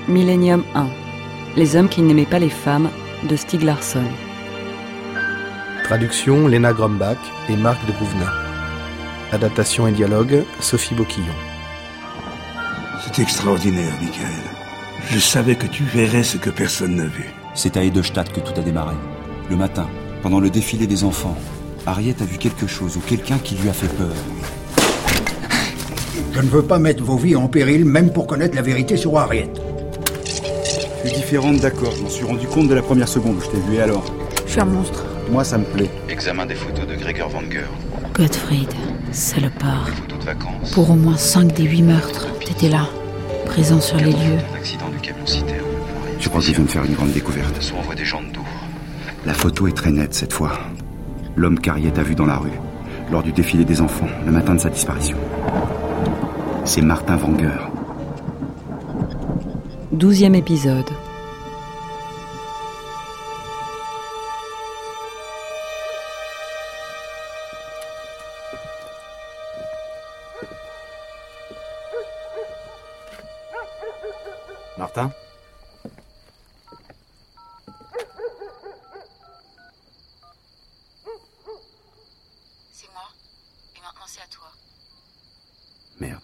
Millennium 1. Les hommes qui n'aimaient pas les femmes de Stieg Larsson. Traduction Lena Grumbach et Marc de Gouvenin. Adaptation et dialogue Sophie Boquillon. C'est extraordinaire, Michael. Je savais que tu verrais ce que personne n'a vu. C'est à Edelstadt que tout a démarré. Le matin, pendant le défilé des enfants, Harriet a vu quelque chose ou quelqu'un qui lui a fait peur. Je ne veux pas mettre vos vies en péril, même pour connaître la vérité sur Harriet. Tu es différente, d'accord. Je m'en suis rendu compte de la première seconde où je t'ai vu, et alors ? Je suis un monstre. Moi, ça me plaît. Examen des photos de Gregor Wenger. Gottfried, salopard. Des photos de vacances. Pour au moins 5 des 8 meurtres, t'étais là, présent sur les lieux. L'accident du camion citerne. Je crois que je viens de faire une grande découverte. Soit envoie des gens d'eau. La photo est très nette cette fois. L'homme qu'Harriet a vu dans la rue, lors du défilé des enfants, le matin de sa disparition. C'est Martin Wenger. 12e épisode. Martin ? C'est moi. Et maintenant c'est à toi. Merde.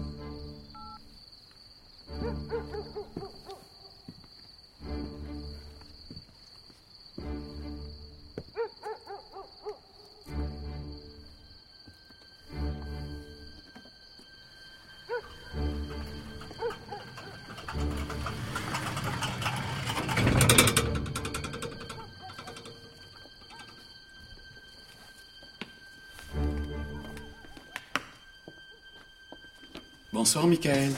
Bonsoir, Michael.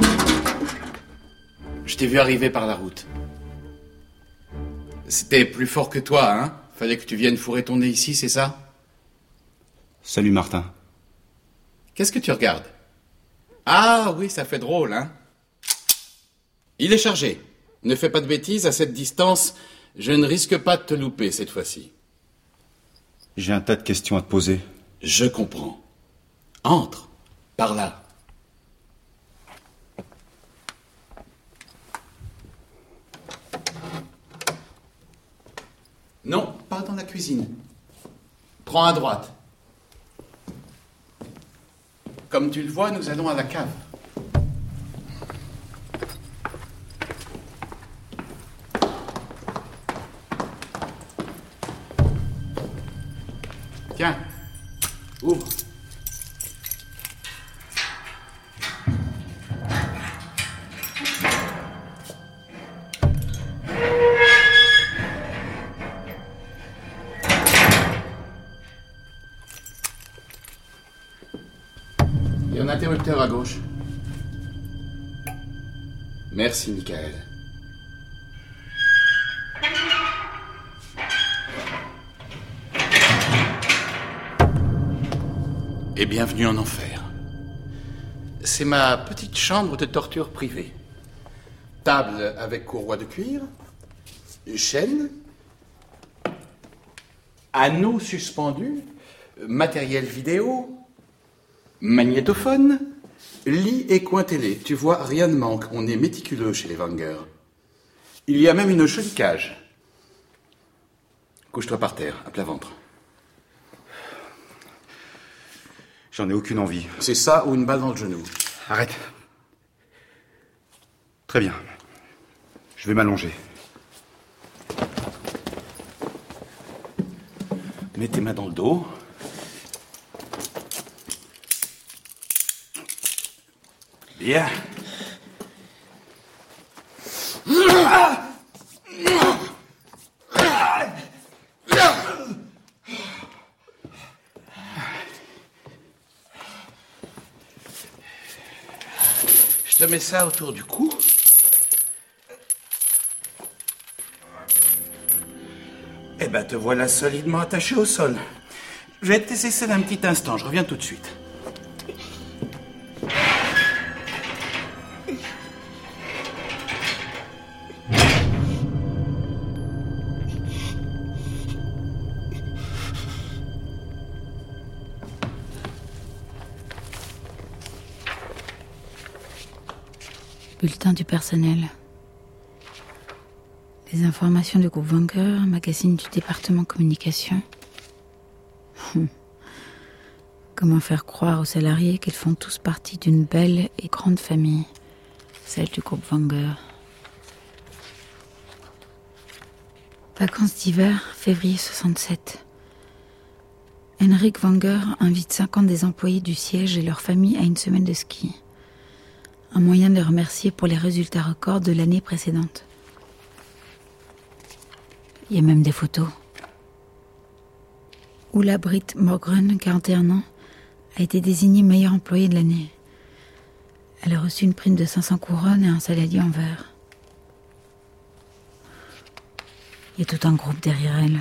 Je t'ai vu arriver par la route. C'était plus fort que toi, hein ? Fallait que tu viennes fourrer ton nez ici, c'est ça ? Salut Martin. Qu'est-ce que tu regardes ? Ah oui, ça fait drôle, hein ? Il est chargé. Ne fais pas de bêtises, à cette distance, je ne risque pas de te louper cette fois-ci. J'ai un tas de questions à te poser. Je comprends. Entre, par là. Non, pas dans la cuisine. Prends à droite. Comme tu le vois, nous allons à la cave. Tiens, ouvre. Et un interrupteur à gauche. Merci, Michael. Et bienvenue en enfer. C'est ma petite chambre de torture privée. Table avec courroie de cuir, chaîne, anneaux suspendus, matériel vidéo, magnétophone, lit et coin télé. Tu vois, rien ne manque. On est méticuleux chez les Wenger. Il y a même une jolie cage. Couche-toi par terre, à plat ventre. J'en ai aucune envie. C'est ça ou une balle dans le genou. Arrête. Très bien. Je vais m'allonger. Mets tes mains dans le dos. Bien. Je te mets ça autour du cou. Eh ben, te voilà solidement attaché au sol. Je vais te laisser seul un petit instant, je reviens tout de suite. Bulletin du personnel. Des informations du groupe Wenger, magazine du département communication. Comment faire croire aux salariés qu'ils font tous partie d'une belle et grande famille, celle du groupe Wenger. Vacances d'hiver, février 67. Henrik Wenger invite 50 des employés du siège et leurs familles à une semaine de ski. Un moyen de les remercier pour les résultats records de l'année précédente. Il y a même des photos. Ulla Britt Morgren, 41 ans, a été désignée meilleure employée de l'année. Elle a reçu une prime de 500 couronnes et un saladier en verre. Il y a tout un groupe derrière elle.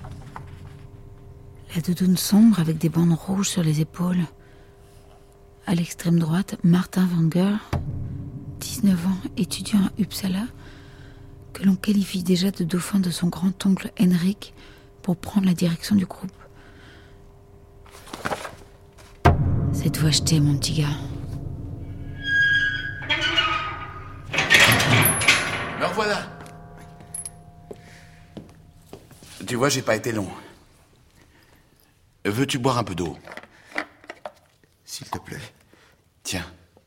La doudoune sombre avec des bandes rouges sur les épaules. À l'extrême droite, Martin Wenger, 19 ans, étudiant à Uppsala, que l'on qualifie déjà de dauphin de son grand-oncle Henrik pour prendre la direction du groupe. C'est tout acheté, mon petit gars. Me revoilà. Tu vois, j'ai pas été long. Veux-tu boire un peu d'eau? S'il te plaît. Tiens.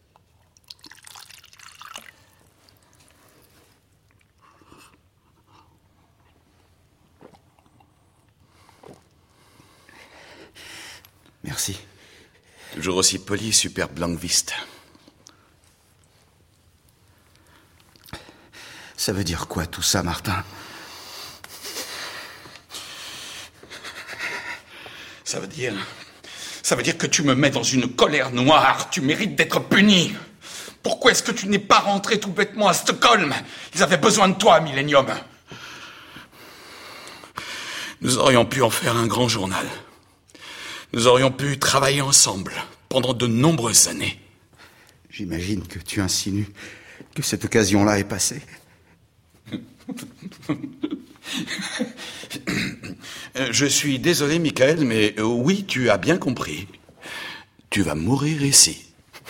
Merci. Toujours aussi poli, super Blankvist. Ça veut dire quoi tout ça, Martin? Ça veut dire que tu me mets dans une colère noire. Tu mérites d'être puni. Pourquoi est-ce que tu n'es pas rentré tout bêtement à Stockholm? Ils avaient besoin de toi, Millennium. Nous aurions pu en faire un grand journal. Nous aurions pu travailler ensemble pendant de nombreuses années. J'imagine que tu insinues que cette occasion-là est passée. Je suis désolé, Michael, mais oui, tu as bien compris. Tu vas mourir ici.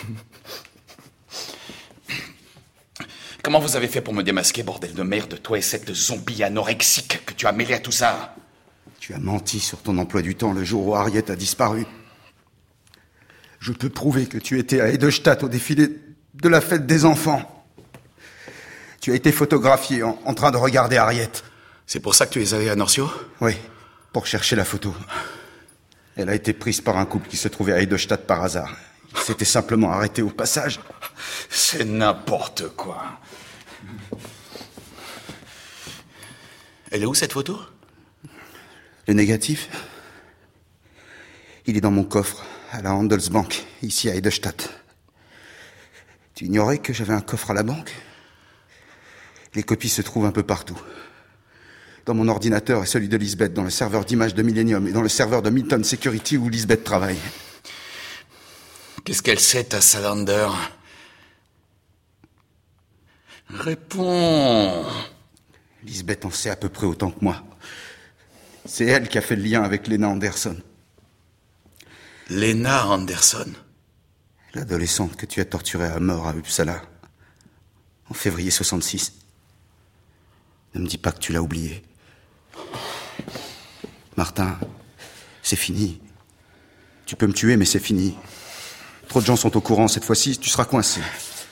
Comment vous avez fait pour me démasquer, bordel de merde, toi et cette zombie anorexique que tu as mêlée à tout ça? Tu as menti sur ton emploi du temps le jour où Harriet a disparu. Je peux prouver que tu étais à Edelstadt au défilé de la fête des enfants. Tu as été photographié en train de regarder Harriet. C'est pour ça que tu es allé à Norcio? Oui, pour chercher la photo. Elle a été prise par un couple qui se trouvait à Edelstadt par hasard. Il s'était simplement arrêté au passage. C'est n'importe quoi. Elle est où, cette photo? Le négatif? Il est dans mon coffre, à la Handelsbank, ici à Edelstadt. Tu ignorais que j'avais un coffre à la banque? Les copies se trouvent un peu partout. Dans mon ordinateur et celui de Lisbeth, dans le serveur d'images de Millennium et dans le serveur de Milton Security où Lisbeth travaille. Qu'est-ce qu'elle sait, ta Salander? Réponds. Lisbeth en sait à peu près autant que moi. C'est elle qui a fait le lien avec Lena Anderson. Lena Anderson? L'adolescente que tu as torturée à mort à Uppsala, en février 66. Ne me dis pas que tu l'as oubliée. Martin, c'est fini. Tu peux me tuer, mais c'est fini. Trop de gens sont au courant. Cette fois-ci, tu seras coincé.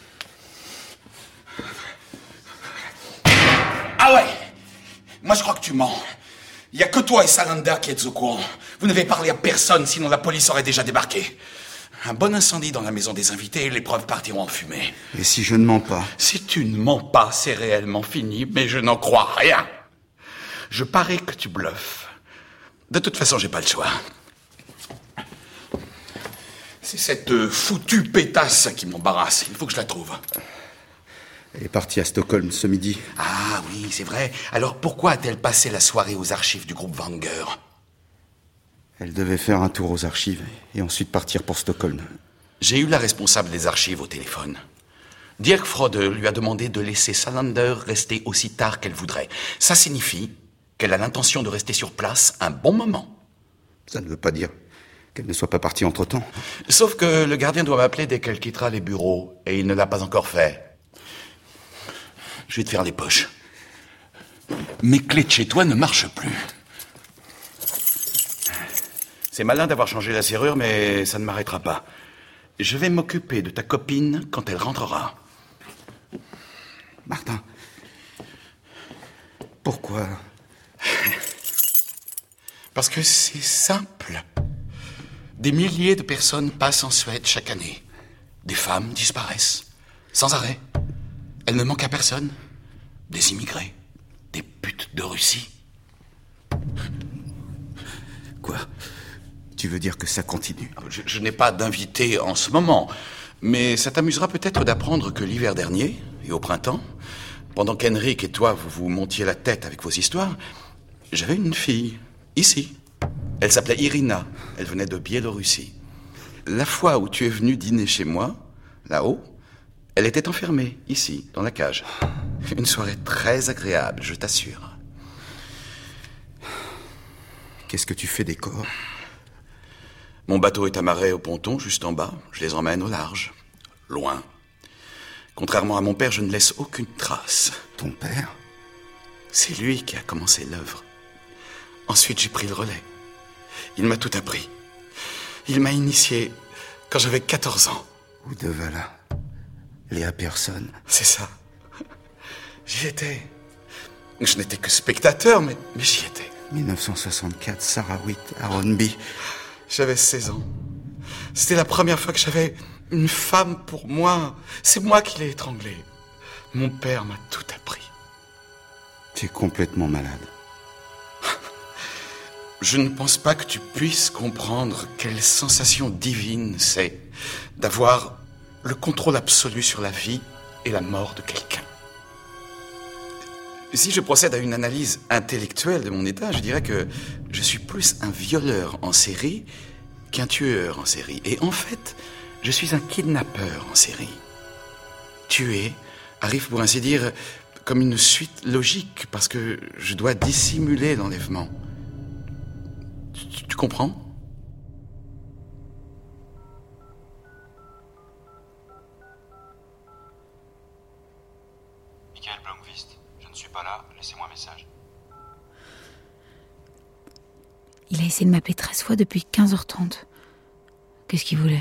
Ah ouais? Moi, je crois que tu mens. Il n'y a que toi et Salander qui êtes au courant. Vous n'avez parlé à personne, sinon la police aurait déjà débarqué. Un bon incendie dans la maison des invités et les preuves partiront en fumée. Et si je ne mens pas? Si tu ne mens pas, c'est réellement fini, mais je n'en crois rien. Je parie que tu bluffes. De toute façon, j'ai pas le choix. C'est cette foutue pétasse qui m'embarrasse. Il faut que je la trouve. Elle est partie à Stockholm ce midi. Ah oui, c'est vrai. Alors pourquoi a-t-elle passé la soirée aux archives du groupe Wenger? Elle devait faire un tour aux archives et ensuite partir pour Stockholm. J'ai eu la responsable des archives au téléphone. Dirk Frode lui a demandé de laisser Salander rester aussi tard qu'elle voudrait. Ça signifie qu'elle a l'intention de rester sur place un bon moment. Ça ne veut pas dire qu'elle ne soit pas partie entre-temps. Sauf que le gardien doit m'appeler dès qu'elle quittera les bureaux, et il ne l'a pas encore fait. Je vais te faire les poches. Mes clés de chez toi ne marchent plus. C'est malin d'avoir changé la serrure, mais ça ne m'arrêtera pas. Je vais m'occuper de ta copine quand elle rentrera. Martin, pourquoi? Parce que c'est simple. Des milliers de personnes passent en Suède chaque année. Des femmes disparaissent, sans arrêt. Elles ne manquent à personne. Des immigrés, des putes de Russie. Quoi? Tu veux dire que ça continue? Je n'ai pas d'invité en ce moment, mais ça t'amusera peut-être d'apprendre que l'hiver dernier, et au printemps, pendant qu'Henrik et toi vous montiez la tête avec vos histoires, j'avais une fille, ici. Elle s'appelait Irina, elle venait de Biélorussie. La fois où tu es venu dîner chez moi, là-haut, elle était enfermée, ici, dans la cage. Une soirée très agréable, je t'assure. Qu'est-ce que tu fais des corps? Mon bateau est amarré au ponton, juste en bas. Je les emmène au large, loin. Contrairement à mon père, je ne laisse aucune trace. Ton père? C'est lui qui a commencé l'œuvre. Ensuite, j'ai pris le relais. Il m'a tout appris. Il m'a initié quand j'avais 14 ans. Uddevalla. Léa Persson. C'est ça. J'y étais. Je n'étais que spectateur, mais j'y étais. 1964, Sarawit, Aronby. J'avais 16 ans. C'était la première fois que j'avais une femme pour moi. C'est moi qui l'ai étranglée. Mon père m'a tout appris. Tu es complètement malade. Je ne pense pas que tu puisses comprendre quelle sensation divine c'est d'avoir le contrôle absolu sur la vie et la mort de quelqu'un. Si je procède à une analyse intellectuelle de mon état, je dirais que je suis plus un violeur en série qu'un tueur en série. Et en fait, je suis un kidnappeur en série. Tuer arrive pour ainsi dire comme une suite logique parce que je dois dissimuler l'enlèvement. Tu comprends ? Michael Blomqvist, je ne suis pas là, laissez-moi un message. Il a essayé de m'appeler 13 fois depuis 15h30. Qu'est-ce qu'il voulait ?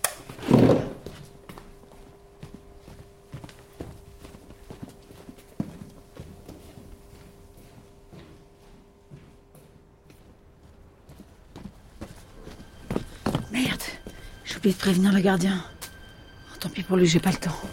Merde, j'ai oublié de prévenir le gardien. Tant pis pour lui, j'ai pas le temps.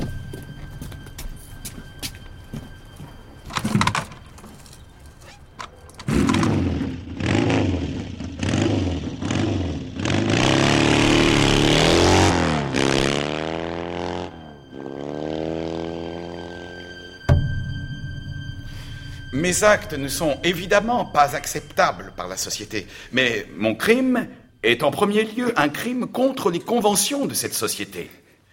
Mes actes ne sont évidemment pas acceptables par la société, mais mon crime est en premier lieu un crime contre les conventions de cette société.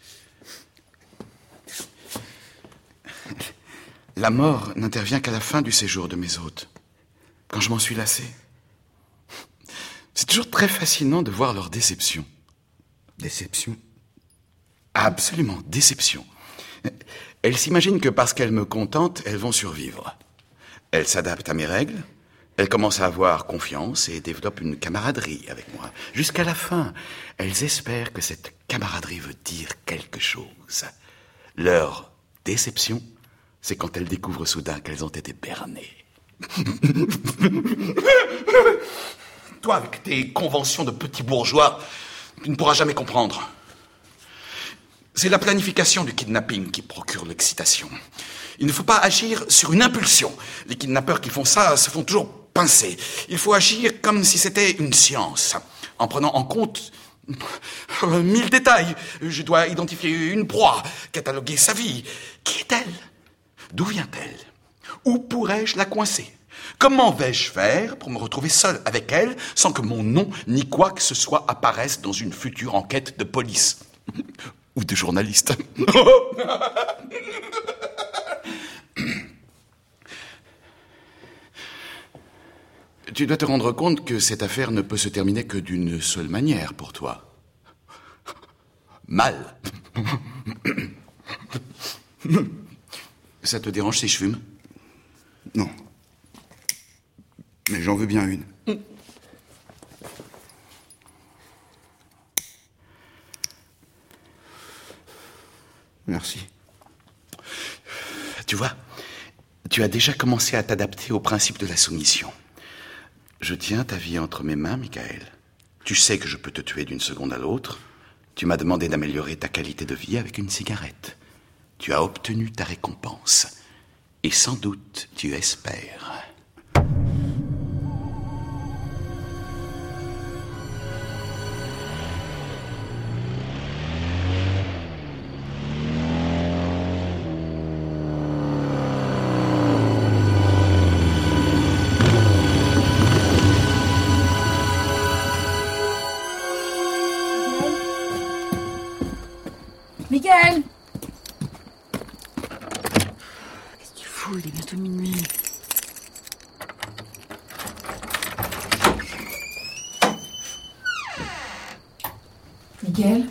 La mort n'intervient qu'à la fin du séjour de mes hôtes, quand je m'en suis lassé. C'est toujours très fascinant de voir leur déception. Déception? Absolument, déception. Elles s'imaginent que parce qu'elles me contentent, elles vont survivre. Elles s'adaptent à mes règles, elles commencent à avoir confiance et développent une camaraderie avec moi. Jusqu'à la fin, elles espèrent que cette camaraderie veut dire quelque chose. Leur déception, c'est quand elles découvrent soudain qu'elles ont été bernées. Toi, avec tes conventions de petits bourgeois, tu ne pourras jamais comprendre. C'est la planification du kidnapping qui procure l'excitation. Il ne faut pas agir sur une impulsion. Les kidnappeurs qui font ça se font toujours pincer. Il faut agir comme si c'était une science, en prenant en compte 1000 détails. Je dois identifier une proie, cataloguer sa vie. Qui est-elle ? D'où vient-elle ? Où pourrais-je la coincer ? Comment vais-je faire pour me retrouver seul avec elle sans que mon nom ni quoi que ce soit apparaisse dans une future enquête de police ? Ou de journaliste. Tu dois te rendre compte que cette affaire ne peut se terminer que d'une seule manière pour toi. Mal. Ça te dérange si je fume ? Non. Mais j'en veux bien une. Merci. Tu vois, tu as déjà commencé à t'adapter au principe de la soumission. Je tiens ta vie entre mes mains, Michael. Tu sais que je peux te tuer d'une seconde à l'autre. Tu m'as demandé d'améliorer ta qualité de vie avec une cigarette. Tu as obtenu ta récompense. Et sans doute, tu espères. Michael! Qu'est-ce que tu fous? Il est bientôt minuit. Michael?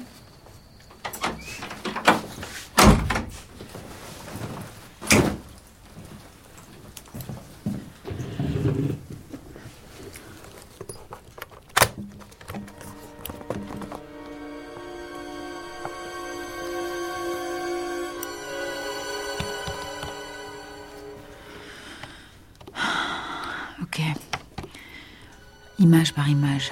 Ok. Image par image.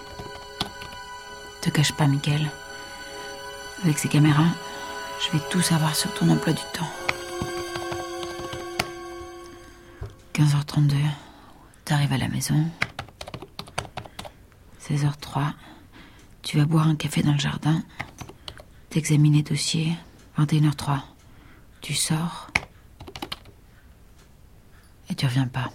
Te cache pas, Michael. Avec ces caméras, je vais tout savoir sur ton emploi du temps. 15h32, t'arrives à la maison. 16h03, tu vas boire un café dans le jardin. T'examines les dossiers. 21h03, tu sors. Et tu reviens pas.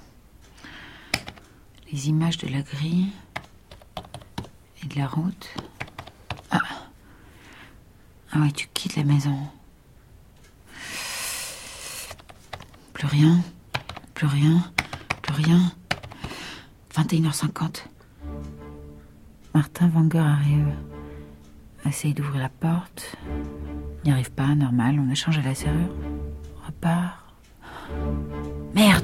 Les images de la grille et de la route. Ah ouais, tu quittes la maison. Plus rien, plus rien, plus rien. 21h50. Martin Wenger arrive. Essaye d'ouvrir la porte. N'y arrive pas, normal, on échange à la serrure. Repart. Merde!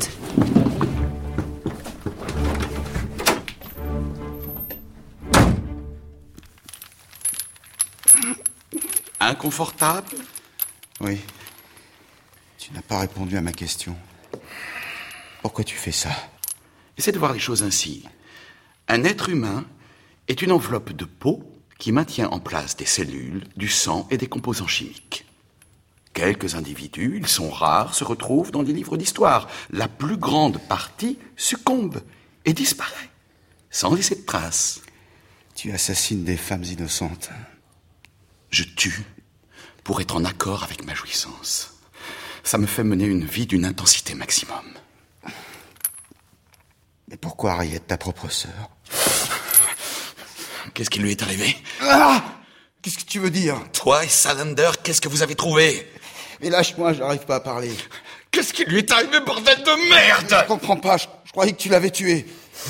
Inconfortable? Oui. Tu n'as pas répondu à ma question. Pourquoi tu fais ça? Essaie de voir les choses ainsi. Un être humain est une enveloppe de peau qui maintient en place des cellules, du sang et des composants chimiques. Quelques individus, ils sont rares, se retrouvent dans les livres d'histoire. La plus grande partie succombe et disparaît, sans laisser de traces. Tu assassines des femmes innocentes. Je tue pour être en accord avec ma jouissance. Ça me fait mener une vie d'une intensité maximum. Mais pourquoi Harriet, ta propre sœur? Qu'est-ce qui lui est arrivé? Qu'est-ce que tu veux dire? Toi et Salander, qu'est-ce que vous avez trouvé? Mais lâche-moi, j'arrive pas à parler. Qu'est-ce qui lui est arrivé, bordel de merde? Je comprends pas, je croyais que tu l'avais tué.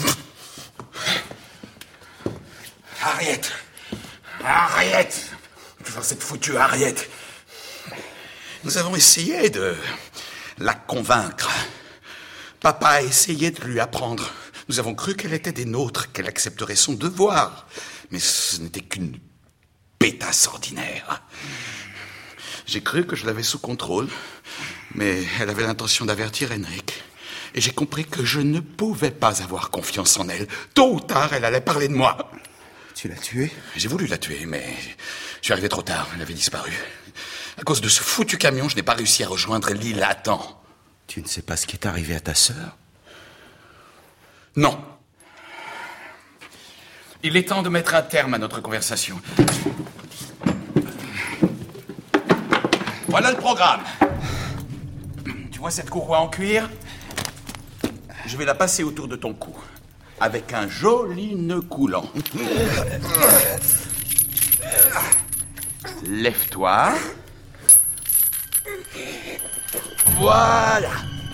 Harriet! Harriet! Enfin, cette foutue Harriet! Nous avons essayé de la convaincre. Papa a essayé de lui apprendre. Nous avons cru qu'elle était des nôtres, qu'elle accepterait son devoir. Mais ce n'était qu'une pétasse ordinaire. J'ai cru que je l'avais sous contrôle, mais elle avait l'intention d'avertir Henrik. Et j'ai compris que je ne pouvais pas avoir confiance en elle. Tôt ou tard, elle allait parler de moi. Tu l'as tuée? J'ai voulu la tuer, mais je suis arrivé trop tard. Elle avait disparu. À cause de ce foutu camion, je n'ai pas réussi à rejoindre l'île à temps. Tu ne sais pas ce qui est arrivé à ta sœur? Non. Il est temps de mettre un terme à notre conversation. Voilà le programme. Tu vois cette courroie en cuir? Je vais la passer autour de ton cou, avec un joli nœud coulant. Lève-toi. Voilà.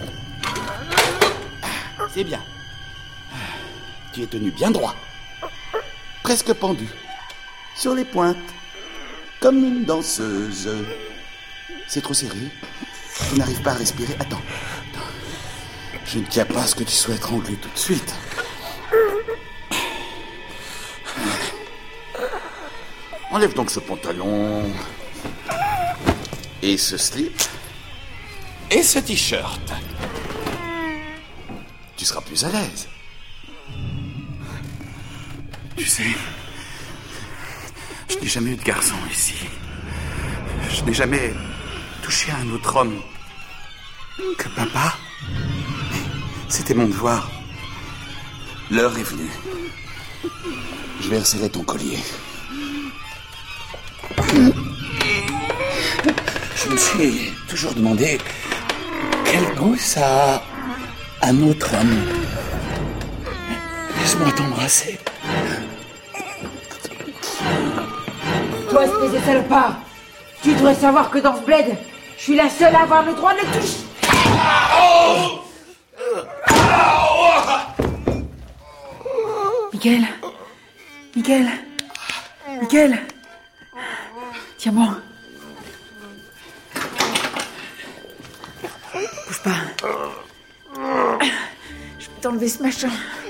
C'est bien. Tu es tenu bien droit. Presque pendu. Sur les pointes. Comme une danseuse. C'est trop serré. Tu n'arrives pas à respirer. Attends. Je ne tiens pas à ce que tu sois étranglé tout de suite. Enlève donc ce pantalon. Et ce slip. Et ce t-shirt. Tu seras plus à l'aise. Tu sais, je n'ai jamais eu de garçon ici. Je n'ai jamais touché à un autre homme que papa. C'était mon devoir. L'heure est venue. Je vais resserrer ton collier. Je me suis toujours demandé quel goût ça a un autre homme. Laisse-moi t'embrasser. Toi, espèce de salopard, tu devrais savoir que dans ce bled, je suis la seule à avoir le droit de le toucher. Michael, tiens-moi. Bouge pas. Je vais t'enlever ce machin.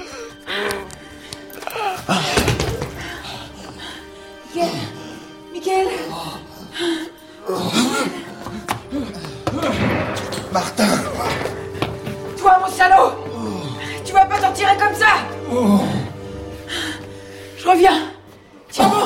Michael. Martin! Toi, mon salaud! Tu vas pas t'en tirer comme ça! Je reviens! Tiens-moi!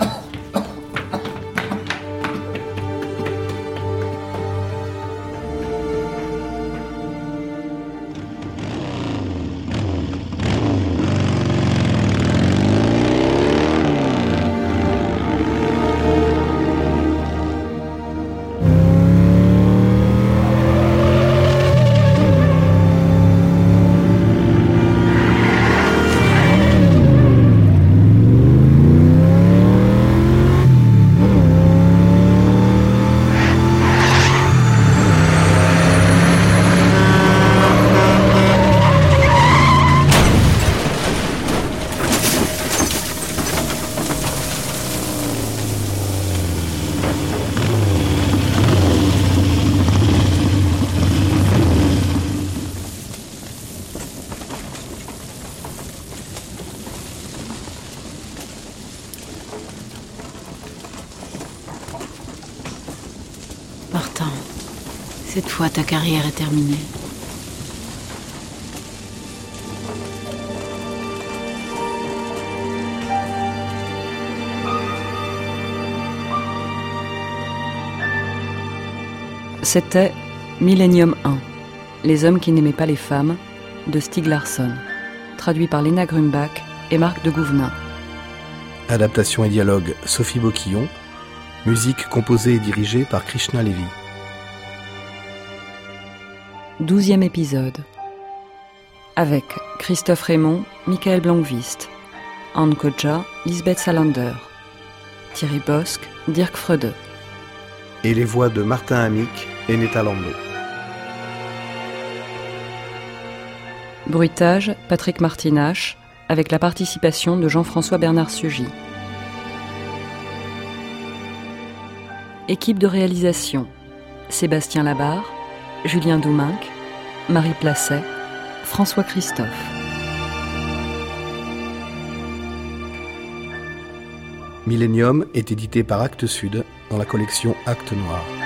Martin, cette fois ta carrière est terminée. C'était Millennium 1, Les hommes qui n'aimaient pas les femmes, de Stieg Larsson, traduit par Léna Grumbach et Marc de Gouvenin. Adaptation et dialogue Sophie Boquillon. Musique composée et dirigée par Krishna Levy. 12e épisode. Avec Christophe Raymond, Michael Blomqvist, Anne Kodja, Lisbeth Salander, Thierry Bosc, Dirk Freude. Et les voix de Martin Amick et Netta Lando. Bruitage, Patrick Martinache, avec la participation de Jean-François Bernard Sugy. Équipe de réalisation, Sébastien Labarre, Julien Douminc, Marie Placet, François Christophe. Millennium est édité par Actes Sud dans la collection Actes Noirs.